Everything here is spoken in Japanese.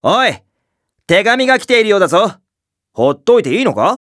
おい、手紙が来ているようだぞ。ほっといていいのか？